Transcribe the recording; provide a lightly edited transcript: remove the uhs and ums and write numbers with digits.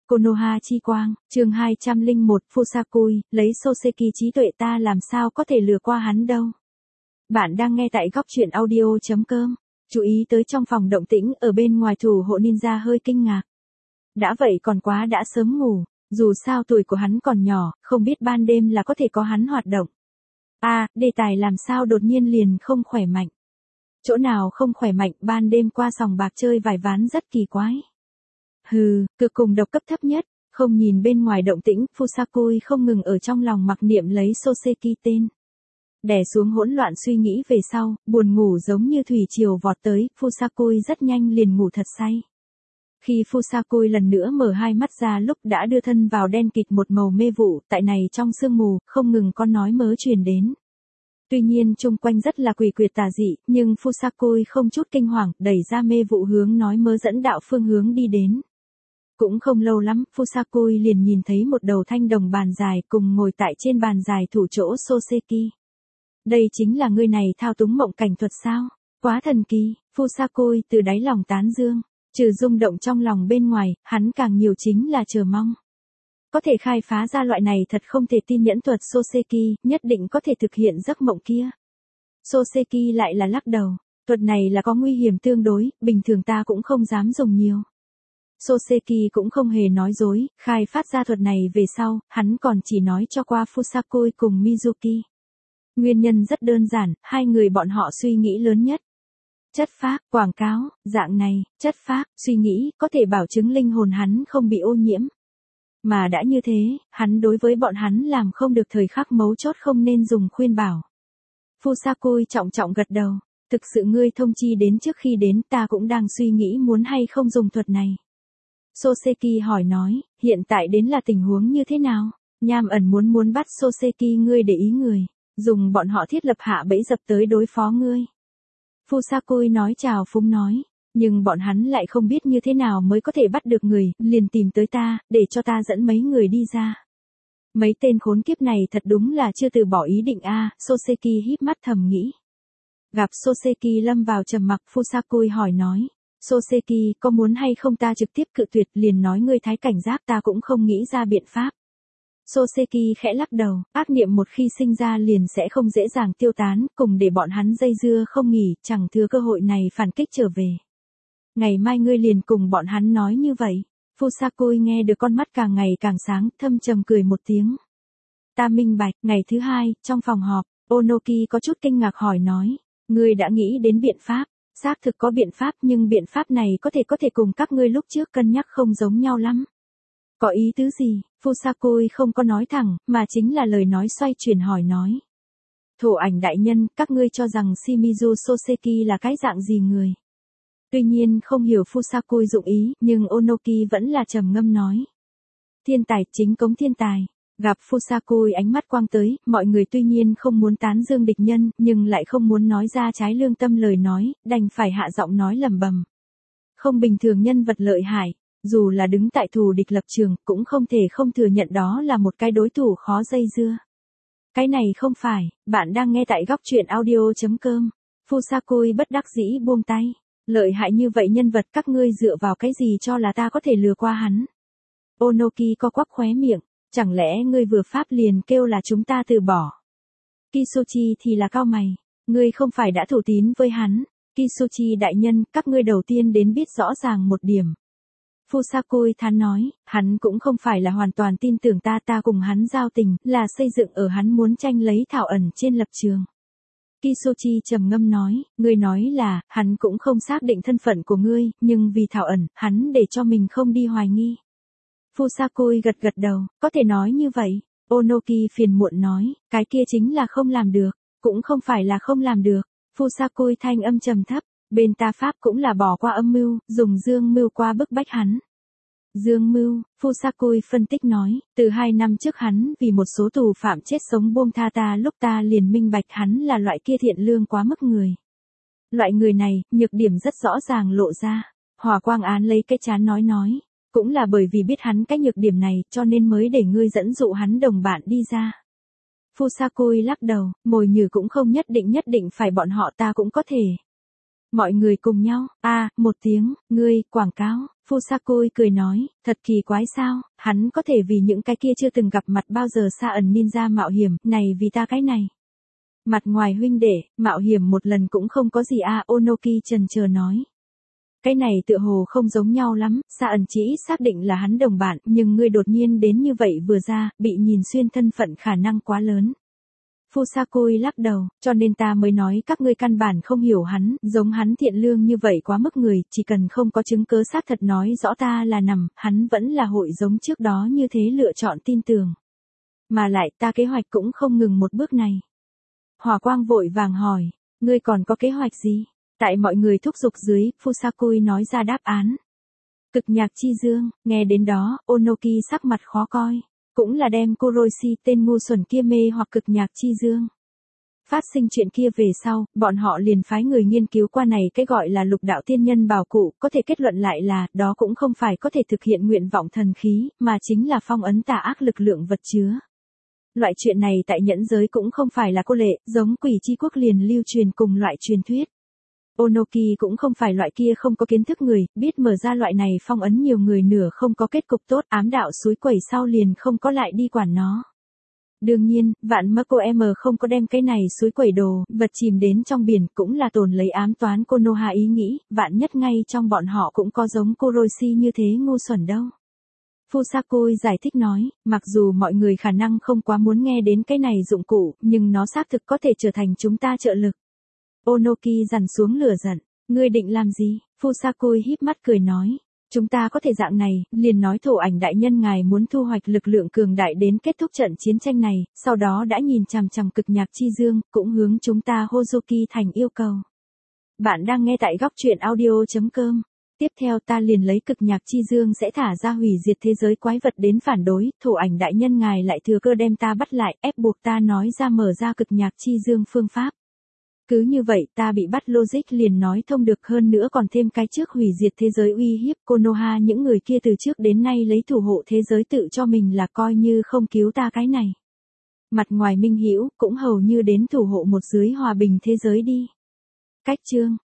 Konoha chi quang, chương 201 Fusakui, lấy Soseki trí tuệ ta làm sao có thể lừa qua hắn đâu. Bạn đang nghe tại góc truyện audio.com. Chú ý tới trong phòng động tĩnh ở bên ngoài thủ hộ ninja hơi kinh ngạc. Đã vậy còn quá đã sớm ngủ, dù sao tuổi của hắn còn nhỏ, không biết ban đêm là có thể có hắn hoạt động. Đề tài làm sao đột nhiên liền không khỏe mạnh. Chỗ nào không khỏe mạnh, ban đêm qua sòng bạc chơi vài ván rất kỳ quái. Cực cùng độc cấp thấp nhất, không nhìn bên ngoài động tĩnh, Fusakui không ngừng ở trong lòng mặc niệm lấy Soseki tên. Đè xuống hỗn loạn suy nghĩ về sau, buồn ngủ giống như thủy triều vọt tới, Fusakui rất nhanh liền ngủ thật say. Khi Fusakui lần nữa mở hai mắt ra lúc đã đưa thân vào đen kịt một màu mê vụ, tại này trong sương mù, không ngừng có nói mớ truyền đến. Tuy nhiên chung quanh rất là quỷ quyệt tà dị, nhưng Fusakui không chút kinh hoàng, đẩy ra mê vụ hướng nói mớ dẫn đạo phương hướng đi đến. Cũng không lâu lắm, Fusakui liền nhìn thấy một đầu thanh đồng bàn dài cùng ngồi tại trên bàn dài thủ chỗ Soseki. Đây chính là người này thao túng mộng cảnh thuật sao? Quá thần kỳ, Fusakui từ đáy lòng tán dương. Trừ rung động trong lòng bên ngoài, hắn càng nhiều chính là chờ mong. Có thể khai phá ra loại này thật không thể tin nhẫn thuật Soseki, nhất định có thể thực hiện giấc mộng kia. Soseki lại là lắc đầu, thuật này là có nguy hiểm tương đối, bình thường ta cũng không dám dùng nhiều. Soseki cũng không hề nói dối, khai phát ra thuật này về sau, hắn còn chỉ nói cho qua Fusakui cùng Mizuki. Nguyên nhân rất đơn giản, hai người bọn họ suy nghĩ lớn nhất. Chất phác, quảng cáo, dạng này, chất phác, suy nghĩ, có thể bảo chứng linh hồn hắn không bị ô nhiễm. Mà đã như thế, hắn đối với bọn hắn làm không được thời khắc mấu chốt không nên dùng khuyên bảo. Fusakui trọng trọng gật đầu, thực sự ngươi thông chi đến trước khi đến ta cũng đang suy nghĩ muốn hay không dùng thuật này. Soseki hỏi nói, hiện tại đến là tình huống như thế nào? Nham ẩn muốn bắt Soseki ngươi để ý người, dùng bọn họ thiết lập hạ bẫy dập tới đối phó ngươi. Fusakui nói chào phúng nói, nhưng bọn hắn lại không biết như thế nào mới có thể bắt được người, liền tìm tới ta, để cho ta dẫn mấy người đi ra. Mấy tên khốn kiếp này thật đúng là chưa từ bỏ ý định Soseki híp mắt thầm nghĩ. Gặp Soseki lâm vào trầm mặc, Fusakui hỏi nói, Soseki có muốn hay không ta trực tiếp cự tuyệt, liền nói ngươi thái cảnh giác, ta cũng không nghĩ ra biện pháp. Soseki khẽ lắc đầu, ác niệm một khi sinh ra liền sẽ không dễ dàng tiêu tán, cùng để bọn hắn dây dưa không nghỉ, chẳng thừa cơ hội này phản kích trở về. Ngày mai ngươi liền cùng bọn hắn nói như vậy. Fusakui nghe được con mắt càng ngày càng sáng, thâm trầm cười một tiếng. Ta minh bạch. Ngày thứ hai, trong phòng họp, Onoki có chút kinh ngạc hỏi nói, ngươi đã nghĩ đến biện pháp. Xác thực có biện pháp, nhưng biện pháp này có thể cùng các ngươi lúc trước cân nhắc không giống nhau lắm. Có ý tứ gì? Fusakui không có nói thẳng, mà chính là lời nói xoay chuyển hỏi nói. Thổ ảnh đại nhân, các ngươi cho rằng Shimizu Soseki là cái dạng gì người? Tuy nhiên không hiểu Fusakui dụng ý, nhưng Onoki vẫn là trầm ngâm nói. Thiên tài, chính cống thiên tài. Gặp Fusakui ánh mắt quang tới, mọi người tuy nhiên không muốn tán dương địch nhân, nhưng lại không muốn nói ra trái lương tâm lời nói, đành phải hạ giọng nói lẩm bẩm. Không bình thường nhân vật lợi hại, dù là đứng tại thù địch lập trường, cũng không thể không thừa nhận đó là một cái đối thủ khó dây dưa. Cái này không phải, bạn đang nghe tại góc truyện audio.com. Fusakui bất đắc dĩ buông tay. Lợi hại như vậy nhân vật các ngươi dựa vào cái gì cho là ta có thể lừa qua hắn? Onoki co quắp khóe miệng. Chẳng lẽ ngươi vừa pháp liền kêu là chúng ta từ bỏ? Kisuchi thì là cau mày. Ngươi không phải đã thủ tín với hắn. Kisuchi đại nhân, các ngươi đầu tiên đến biết rõ ràng một điểm. Fusakui thán nói, hắn cũng không phải là hoàn toàn tin tưởng ta cùng hắn giao tình, là xây dựng ở hắn muốn tranh lấy thảo ẩn trên lập trường. Kisuchi trầm ngâm nói, ngươi nói là, hắn cũng không xác định thân phận của ngươi, nhưng vì thảo ẩn, hắn để cho mình không đi hoài nghi. Fusakui gật đầu, có thể nói như vậy. Onoki phiền muộn nói, cái kia chính là không làm được, cũng không phải là không làm được. Fusakui thanh âm trầm thấp, bên ta pháp cũng là bỏ qua âm mưu, dùng dương mưu qua bức bách hắn. Dương mưu, Fusakui phân tích nói, từ 2 năm trước hắn vì một số tù phạm chết sống buông tha ta lúc ta liền minh bạch hắn là loại kia thiện lương quá mức người. Loại người này, nhược điểm rất rõ ràng lộ ra. Hòa Quang Án lấy cái chán nói. Cũng là bởi vì biết hắn cái nhược điểm này cho nên mới để ngươi dẫn dụ hắn đồng bạn đi ra. Fusakui lắc đầu, mồi nhử cũng không nhất định phải bọn họ ta cũng có thể. Mọi người cùng nhau, một tiếng, ngươi, quảng cáo, Fusakui cười nói, thật kỳ quái sao, hắn có thể vì những cái kia chưa từng gặp mặt bao giờ xa ẩn ninja mạo hiểm, này vì ta cái này. Mặt ngoài huynh đệ, mạo hiểm một lần cũng không có gì Onoki chần chờ nói. Cái này tựa hồ không giống nhau lắm, xa ẩn chỉ xác định là hắn đồng bạn, nhưng ngươi đột nhiên đến như vậy vừa ra, bị nhìn xuyên thân phận khả năng quá lớn. Fusakui lắc đầu, cho nên ta mới nói các ngươi căn bản không hiểu hắn, giống hắn thiện lương như vậy quá mức người, chỉ cần không có chứng cớ xác thật nói rõ ta là nằm, hắn vẫn là hội giống trước đó như thế lựa chọn tin tưởng. Mà lại ta kế hoạch cũng không ngừng một bước này. Hỏa Quang vội vàng hỏi, ngươi còn có kế hoạch gì? Tại mọi người thúc giục dưới, Fusakui nói ra đáp án. Cực nhạc chi dương, nghe đến đó, Onoki sắc mặt khó coi. Cũng là đem Kuroishi tên ngu xuẩn kia mê hoặc cực nhạc chi dương. Phát sinh chuyện kia về sau, bọn họ liền phái người nghiên cứu qua này cái gọi là lục đạo tiên nhân bảo cụ, có thể kết luận lại là, đó cũng không phải có thể thực hiện nguyện vọng thần khí, mà chính là phong ấn tà ác lực lượng vật chứa. Loại chuyện này tại nhẫn giới cũng không phải là cô lệ, giống quỷ chi quốc liền lưu truyền cùng loại truyền thuyết. Onoki cũng không phải loại kia không có kiến thức người, biết mở ra loại này phong ấn nhiều người nửa không có kết cục tốt, ám đạo suối quẩy sau liền không có lại đi quản nó. Đương nhiên, vạn Marco M không có đem cái này suối quẩy đồ, vật chìm đến trong biển cũng là tồn lấy ám toán Konoha ý nghĩ, vạn nhất ngay trong bọn họ cũng có giống Kuroishi như thế ngu xuẩn đâu. Fusakui giải thích nói, mặc dù mọi người khả năng không quá muốn nghe đến cái này dụng cụ, nhưng nó xác thực có thể trở thành chúng ta trợ lực. Onoki dằn xuống lửa giận, ngươi định làm gì? Fusakui híp mắt cười nói, chúng ta có thể dạng này, liền nói Thổ Ảnh đại nhân ngài muốn thu hoạch lực lượng cường đại đến kết thúc trận chiến tranh này, sau đó đã nhìn chằm chằm cực nhạc chi dương, cũng hướng chúng ta Hozuki thành yêu cầu. Bạn đang nghe tại góc truyện audio.com. Tiếp theo ta liền lấy cực nhạc chi dương sẽ thả ra hủy diệt thế giới quái vật đến phản đối, Thổ Ảnh đại nhân ngài lại thừa cơ đem ta bắt lại, ép buộc ta nói ra mở ra cực nhạc chi dương phương pháp. Cứ như vậy ta bị bắt logic liền nói thông được, hơn nữa còn thêm cái trước hủy diệt thế giới uy hiếp Konoha, những người kia từ trước đến nay lấy thủ hộ thế giới tự cho mình là coi như không cứu ta cái này. Mặt ngoài minh hữu cũng hầu như đến thủ hộ một dưới hòa bình thế giới đi. Cách chương